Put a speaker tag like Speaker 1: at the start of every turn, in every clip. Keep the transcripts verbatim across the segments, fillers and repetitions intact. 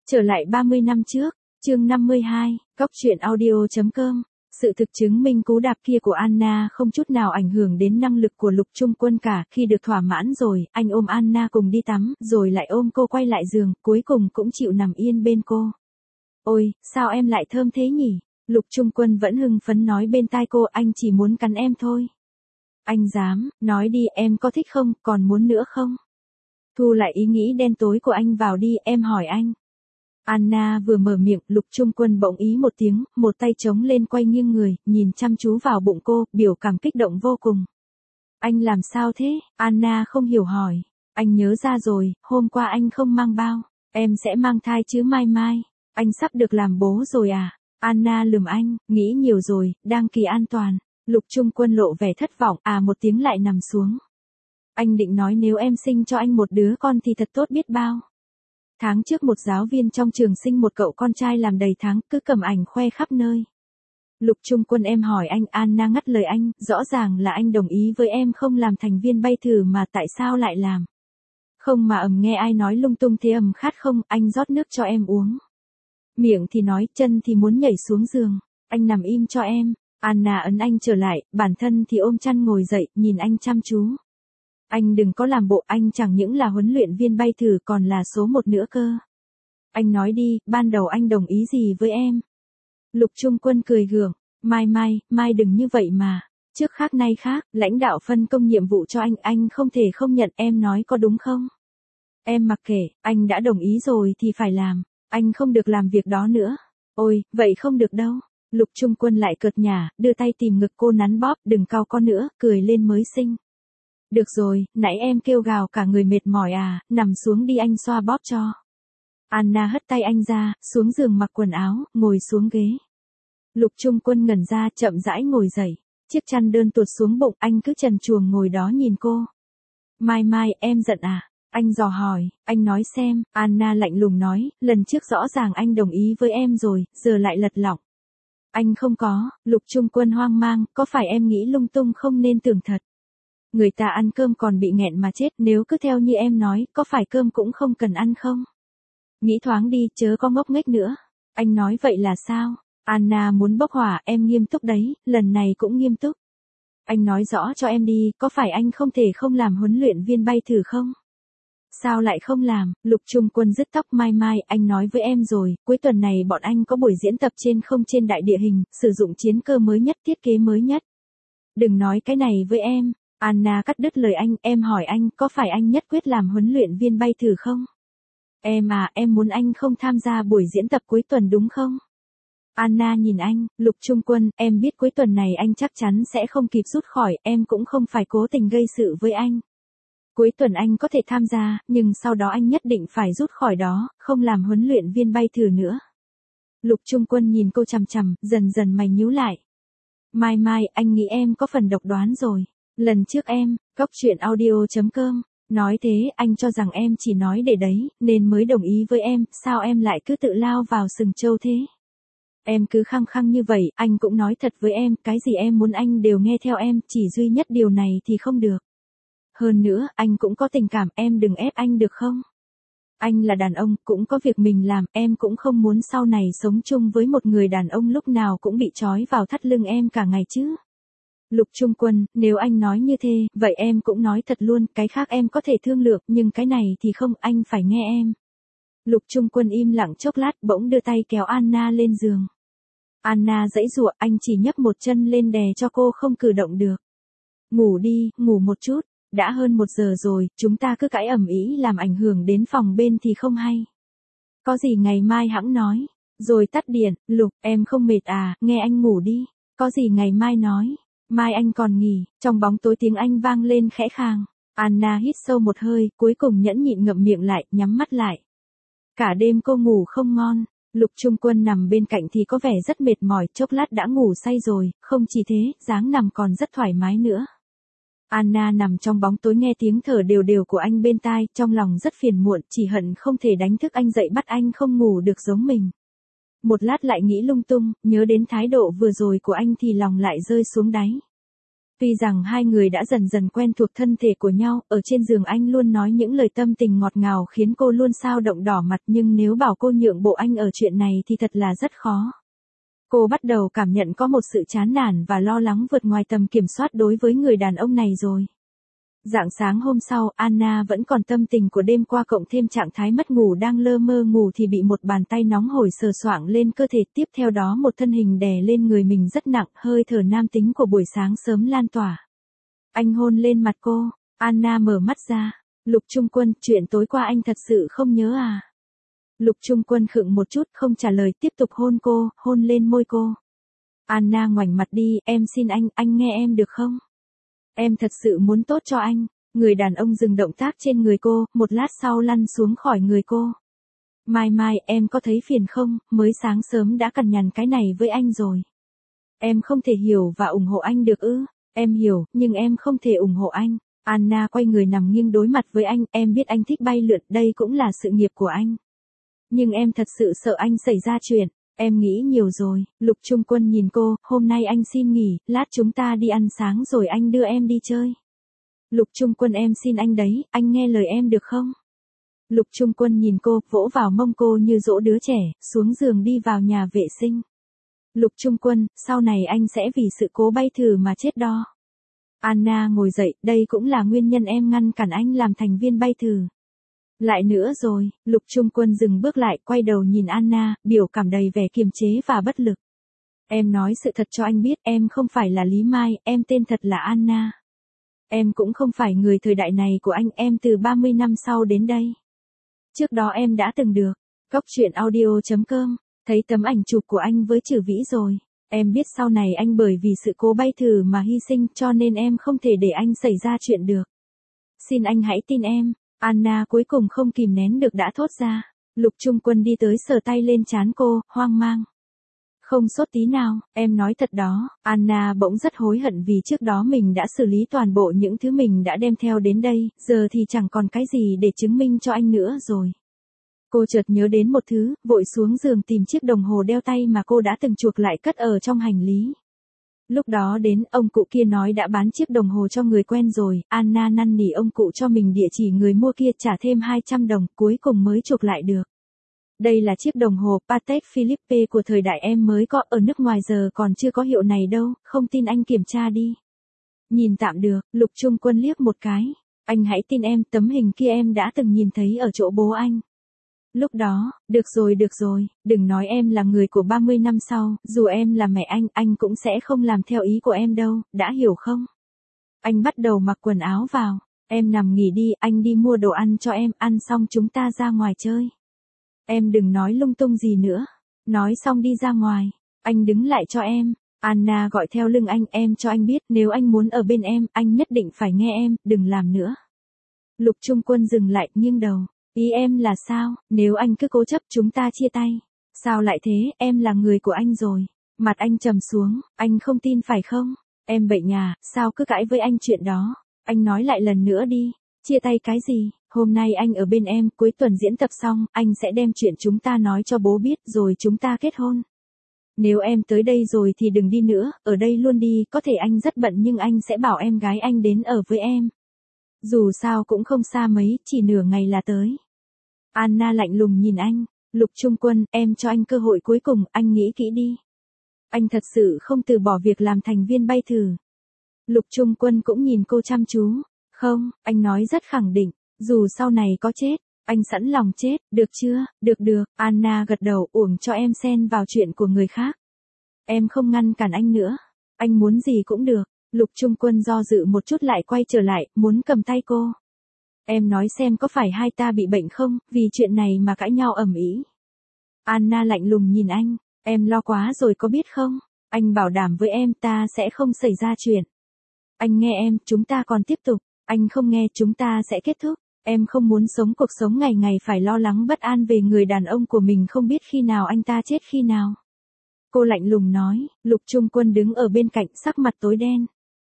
Speaker 1: Trở lại ba mươi năm trước, chương năm mươi hai, Cóc truyện audio chấm com. Sự thực chứng minh cú đạp kia của Anna không chút nào ảnh hưởng đến năng lực của Lục Trung Quân cả. Khi được thỏa mãn rồi, anh ôm Anna cùng đi tắm, rồi lại ôm cô quay lại giường, cuối cùng cũng chịu nằm yên bên cô. Ôi, sao em lại thơm thế nhỉ? Lục Trung Quân vẫn hưng phấn nói bên tai cô, anh chỉ muốn cắn em thôi. Anh dám, nói đi, em có thích không, còn muốn nữa không? Thu lại ý nghĩ đen tối của anh vào đi, em hỏi anh. Anna vừa mở miệng, Lục Trung Quân bỗng ý một tiếng, một tay chống lên quay nghiêng người, nhìn chăm chú vào bụng cô, biểu cảm kích động vô cùng. Anh làm sao thế? Anna không hiểu hỏi. Anh nhớ ra rồi, hôm qua anh không mang bao. Em sẽ mang thai chứ mai mai. Anh sắp được làm bố rồi à? Anna lườm anh, nghĩ nhiều rồi, đang kỳ an toàn. Lục Trung Quân lộ vẻ thất vọng, à một tiếng lại nằm xuống. Anh định nói nếu em sinh cho anh một đứa con thì thật tốt biết bao. Tháng trước một giáo viên trong trường sinh một cậu con trai làm đầy tháng, cứ cầm ảnh khoe khắp nơi. Lục Trung Quân em hỏi anh, Anna ngắt lời anh, rõ ràng là anh đồng ý với em không làm thành viên bay thử mà tại sao lại làm. Không mà ầm nghe ai nói lung tung thế ầm khát không, anh rót nước cho em uống. Miệng thì nói, chân thì muốn nhảy xuống giường, anh nằm im cho em. Anna ấn anh trở lại, bản thân thì ôm chăn ngồi dậy, nhìn anh chăm chú. Anh đừng có làm bộ, anh chẳng những là huấn luyện viên bay thử còn là số một nữa cơ. Anh nói đi, ban đầu anh đồng ý gì với em? Lục Trung Quân cười gượng, Mai Mai, Mai đừng như vậy mà. Trước khác nay khác, lãnh đạo phân công nhiệm vụ cho anh, anh không thể không nhận, em nói có đúng không? Em mặc kệ, anh đã đồng ý rồi thì phải làm, anh không được làm việc đó nữa. Ôi, vậy không được đâu. Lục Trung Quân lại cợt nhả, đưa tay tìm ngực cô nắn bóp, đừng cau con nữa, cười lên mới xinh. Được rồi, nãy em kêu gào cả người mệt mỏi à, nằm xuống đi anh xoa bóp cho. Anna hất tay anh ra, xuống giường mặc quần áo, ngồi xuống ghế. Lục Trung Quân ngẩn ra, chậm rãi ngồi dậy. Chiếc chăn đơn tuột xuống bụng, anh cứ trần truồng ngồi đó nhìn cô. Mai Mai, em giận à? Anh dò hỏi, anh nói xem. Anna lạnh lùng nói, lần trước rõ ràng anh đồng ý với em rồi, giờ lại lật lọng. Anh không có. Lục Trung Quân hoang mang, có phải em nghĩ lung tung không nên tưởng thật? Người ta ăn cơm còn bị nghẹn mà chết, nếu cứ theo như em nói, có phải cơm cũng không cần ăn không? Nghĩ thoáng đi, chớ có ngốc nghếch nữa. Anh nói vậy là sao? Anna muốn bốc hỏa, em nghiêm túc đấy, lần này cũng nghiêm túc. Anh nói rõ cho em đi, có phải anh không thể không làm huấn luyện viên bay thử không? Sao lại không làm? Lục Trung Quân dứt tóc Mai Mai, anh nói với em rồi, cuối tuần này bọn anh có buổi diễn tập trên không trên đại địa hình, sử dụng chiến cơ mới nhất, thiết kế mới nhất. Đừng nói cái này với em. Anna cắt đứt lời anh, em hỏi anh, có phải anh nhất quyết làm huấn luyện viên bay thử không? Em à, em muốn anh không tham gia buổi diễn tập cuối tuần đúng không? Anna nhìn anh, Lục Trung Quân, em biết cuối tuần này anh chắc chắn sẽ không kịp rút khỏi, em cũng không phải cố tình gây sự với anh. Cuối tuần anh có thể tham gia, nhưng sau đó anh nhất định phải rút khỏi đó, không làm huấn luyện viên bay thử nữa. Lục Trung Quân nhìn cô chằm chằm, dần dần mày nhíu lại. Mai Mai, anh nghĩ em có phần độc đoán rồi. Lần trước em, Cóc truyện audio chấm com, nói thế, anh cho rằng em chỉ nói để đấy, nên mới đồng ý với em, sao em lại cứ tự lao vào sừng trâu thế? Em cứ khăng khăng như vậy, anh cũng nói thật với em, cái gì em muốn anh đều nghe theo em, chỉ duy nhất điều này thì không được. Hơn nữa, anh cũng có tình cảm, em đừng ép anh được không? Anh là đàn ông, cũng có việc mình làm, em cũng không muốn sau này sống chung với một người đàn ông lúc nào cũng bị trói vào thắt lưng em cả ngày chứ. Lục Trung Quân, nếu anh nói như thế, vậy em cũng nói thật luôn, cái khác em có thể thương lượng, nhưng cái này thì không, anh phải nghe em. Lục Trung Quân im lặng chốc lát, bỗng đưa tay kéo Anna lên giường. Anna giãy giụa, anh chỉ nhấc một chân lên đè cho cô không cử động được. Ngủ đi, ngủ một chút, đã hơn một giờ rồi, chúng ta cứ cãi ầm ĩ làm ảnh hưởng đến phòng bên thì không hay. Có gì ngày mai hẵng nói, rồi tắt điện. Lục, em không mệt à, nghe anh ngủ đi, có gì ngày mai nói. Mai anh còn nghỉ, trong bóng tối tiếng anh vang lên khẽ khàng. Anna hít sâu một hơi, cuối cùng nhẫn nhịn ngậm miệng lại, nhắm mắt lại. Cả đêm cô ngủ không ngon, Lục Trung Quân nằm bên cạnh thì có vẻ rất mệt mỏi, chốc lát đã ngủ say rồi, không chỉ thế, dáng nằm còn rất thoải mái nữa. Anna nằm trong bóng tối nghe tiếng thở đều đều của anh bên tai, trong lòng rất phiền muộn, chỉ hận không thể đánh thức anh dậy bắt anh không ngủ được giống mình. Một lát lại nghĩ lung tung, nhớ đến thái độ vừa rồi của anh thì lòng lại rơi xuống đáy. Tuy rằng hai người đã dần dần quen thuộc thân thể của nhau, ở trên giường anh luôn nói những lời tâm tình ngọt ngào khiến cô luôn xao động đỏ mặt, nhưng nếu bảo cô nhượng bộ anh ở chuyện này thì thật là rất khó. Cô bắt đầu cảm nhận có một sự chán nản và lo lắng vượt ngoài tầm kiểm soát đối với người đàn ông này rồi. Rạng sáng hôm sau, Anna vẫn còn tâm tình của đêm qua cộng thêm trạng thái mất ngủ đang lơ mơ ngủ thì bị một bàn tay nóng hổi sờ soạng lên cơ thể, tiếp theo đó một thân hình đè lên người mình rất nặng, hơi thở nam tính của buổi sáng sớm lan tỏa. Anh hôn lên mặt cô, Anna mở mắt ra. Lục Trung Quân, chuyện tối qua anh thật sự không nhớ à? Lục Trung Quân khựng một chút không trả lời, tiếp tục hôn cô, hôn lên môi cô. Anna ngoảnh mặt đi, em xin anh, anh nghe em được không? Em thật sự muốn tốt cho anh. Người đàn ông dừng động tác trên người cô, một lát sau lăn xuống khỏi người cô. Mai Mai, em có thấy phiền không, mới sáng sớm đã cằn nhằn cái này với anh rồi. Em không thể hiểu và ủng hộ anh được ư? Em hiểu, nhưng em không thể ủng hộ anh. Anna quay người nằm nghiêng đối mặt với anh, em biết anh thích bay lượn, đây cũng là sự nghiệp của anh. Nhưng em thật sự sợ anh xảy ra chuyện. Em nghĩ nhiều rồi. Lục Trung Quân nhìn cô, hôm nay anh xin nghỉ, lát chúng ta đi ăn sáng rồi anh đưa em đi chơi. Lục Trung Quân, em xin anh đấy, anh nghe lời em được không? Lục Trung Quân nhìn cô, vỗ vào mông cô như dỗ đứa trẻ, xuống giường đi vào nhà vệ sinh. Lục Trung Quân, sau này anh sẽ vì sự cố bay thử mà chết đó. Anna ngồi dậy, đây cũng là nguyên nhân em ngăn cản anh làm thành viên bay thử. Lại nữa rồi, Lục Trung Quân dừng bước lại, quay đầu nhìn Anna, biểu cảm đầy vẻ kiềm chế và bất lực. Em nói sự thật cho anh biết, em không phải là Lý Mai, em tên thật là Anna. Em cũng không phải người thời đại này của anh, em từ ba mươi năm sau đến đây. Trước đó em đã từng được. Góc truyện audio chấm com, thấy tấm ảnh chụp của anh với Trử Vĩ rồi. Em biết sau này anh bởi vì sự cố bay thử mà hy sinh, cho nên em không thể để anh xảy ra chuyện được. Xin anh hãy tin em. Anna cuối cùng không kìm nén được đã thốt ra. Lục Trung Quân đi tới sờ tay lên trán cô, hoang mang. Không sốt tí nào, em nói thật đó. Anna bỗng rất hối hận vì trước đó mình đã xử lý toàn bộ những thứ mình đã đem theo đến đây, giờ thì chẳng còn cái gì để chứng minh cho anh nữa rồi. Cô chợt nhớ đến một thứ, vội xuống giường tìm chiếc đồng hồ đeo tay mà cô đã từng chuộc lại cất ở trong hành lý. Lúc đó đến, ông cụ kia nói đã bán chiếc đồng hồ cho người quen rồi, Anna năn nỉ ông cụ cho mình địa chỉ người mua kia, trả thêm hai trăm đồng, cuối cùng mới chuộc lại được. Đây là chiếc đồng hồ Patek Philippe của thời đại em mới có, ở nước ngoài giờ còn chưa có hiệu này đâu, không tin anh kiểm tra đi. Nhìn tạm được, Lục Trung Quân liếc một cái. Anh hãy tin em, tấm hình kia em đã từng nhìn thấy ở chỗ bố anh. Lúc đó, được rồi được rồi, đừng nói em là người của ba mươi năm sau, dù em là mẹ anh, anh cũng sẽ không làm theo ý của em đâu, đã hiểu không? Anh bắt đầu mặc quần áo vào, em nằm nghỉ đi, anh đi mua đồ ăn cho em, ăn xong chúng ta ra ngoài chơi. Em đừng nói lung tung gì nữa. Nói xong đi ra ngoài, anh đứng lại cho em. Anna gọi theo lưng anh, em cho anh biết, nếu anh muốn ở bên em, anh nhất định phải nghe em, đừng làm nữa. Lục Trung Quân dừng lại, nghiêng đầu. Ý em là sao, nếu anh cứ cố chấp chúng ta chia tay. Sao lại thế, em là người của anh rồi. Mặt anh trầm xuống, anh không tin phải không? Em bệnh à, sao cứ cãi với anh chuyện đó. Anh nói lại lần nữa đi, chia tay cái gì, hôm nay anh ở bên em, cuối tuần diễn tập xong, anh sẽ đem chuyện chúng ta nói cho bố biết rồi chúng ta kết hôn. Nếu em tới đây rồi thì đừng đi nữa, ở đây luôn đi, có thể anh rất bận nhưng anh sẽ bảo em gái anh đến ở với em. Dù sao cũng không xa mấy, chỉ nửa ngày là tới. Anna lạnh lùng nhìn anh, Lục Trung Quân, em cho anh cơ hội cuối cùng, anh nghĩ kỹ đi. Anh thật sự không từ bỏ việc làm thành viên bay thử. Lục Trung Quân cũng nhìn cô chăm chú. Không, anh nói rất khẳng định, dù sau này có chết, anh sẵn lòng chết, được chưa, được được, Anna gật đầu, uổng cho em xen vào chuyện của người khác. Em không ngăn cản anh nữa, anh muốn gì cũng được. Lục Trung Quân do dự một chút lại quay trở lại, muốn cầm tay cô. Em nói xem có phải hai ta bị bệnh không, vì chuyện này mà cãi nhau ầm ĩ. Anna lạnh lùng nhìn anh, em lo quá rồi có biết không, anh bảo đảm với em ta sẽ không xảy ra chuyện. Anh nghe em, chúng ta còn tiếp tục, anh không nghe chúng ta sẽ kết thúc. Em không muốn sống cuộc sống ngày ngày phải lo lắng bất an về người đàn ông của mình không biết khi nào anh ta chết khi nào. Cô lạnh lùng nói, Lục Trung Quân đứng ở bên cạnh sắc mặt tối đen.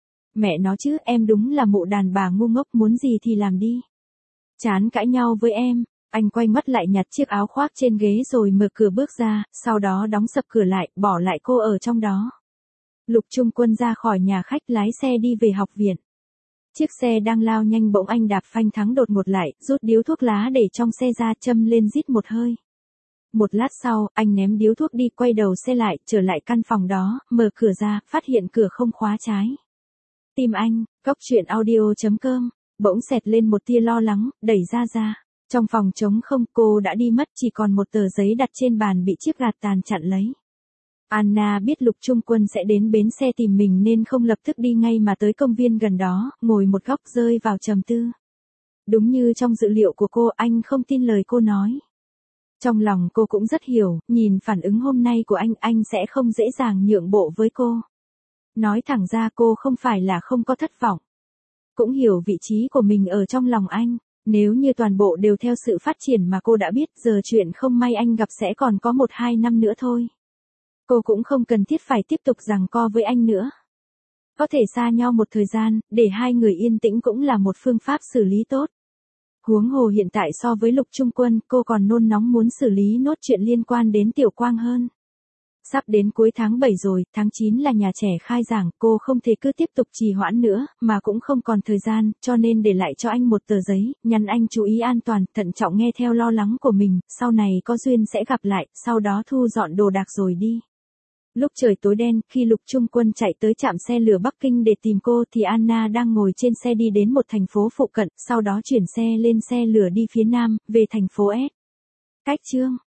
Speaker 1: Mẹ nó chứ, em đúng là mụ đàn bà ngu ngốc, muốn gì thì làm đi. Chán cãi nhau với em, anh quay mắt lại nhặt chiếc áo khoác trên ghế rồi mở cửa bước ra, sau đó đóng sập cửa lại, bỏ lại cô ở trong đó. Lục Trung Quân ra khỏi nhà khách lái xe đi về học viện. Chiếc xe đang lao nhanh bỗng anh đạp phanh thắng đột ngột lại, rút điếu thuốc lá để trong xe ra châm lên rít một hơi. Một lát sau, anh ném điếu thuốc đi quay đầu xe lại, trở lại căn phòng đó, mở cửa ra, phát hiện cửa không khóa trái. Tim anh, cóc truyện audio chấm com, bỗng xẹt lên một tia lo lắng, đẩy ra ra. Trong phòng trống không, cô đã đi mất, chỉ còn một tờ giấy đặt trên bàn bị chiếc gạt tàn chặn lấy. Anna biết Lục Trung Quân sẽ đến bến xe tìm mình nên không lập tức đi ngay mà tới công viên gần đó, ngồi một góc rơi vào trầm tư. Đúng như trong dự liệu của cô, anh không tin lời cô nói. Trong lòng cô cũng rất hiểu, nhìn phản ứng hôm nay của anh, anh sẽ không dễ dàng nhượng bộ với cô. Nói thẳng ra cô không phải là không có thất vọng. Cũng hiểu vị trí của mình ở trong lòng anh. Nếu như toàn bộ đều theo sự phát triển mà cô đã biết, giờ chuyện không may anh gặp sẽ còn có một hai năm nữa thôi. Cô cũng không cần thiết phải tiếp tục giằng co với anh nữa. Có thể xa nhau một thời gian, để hai người yên tĩnh cũng là một phương pháp xử lý tốt. Huống hồ hiện tại so với Lục Trung Quân, cô còn nôn nóng muốn xử lý nốt chuyện liên quan đến Tiểu Quang hơn. Sắp đến cuối tháng bảy rồi, tháng chín là nhà trẻ khai giảng, cô không thể cứ tiếp tục trì hoãn nữa, mà cũng không còn thời gian, cho nên để lại cho anh một tờ giấy, nhắn anh chú ý an toàn, thận trọng nghe theo lo lắng của mình, sau này có duyên sẽ gặp lại, sau đó thu dọn đồ đạc rồi đi. Lúc trời tối đen, khi Lục Trung Quân chạy tới trạm xe lửa Bắc Kinh để tìm cô thì Anna đang ngồi trên xe đi đến một thành phố phụ cận, sau đó chuyển xe lên xe lửa đi phía nam, về thành phố S. Cách chương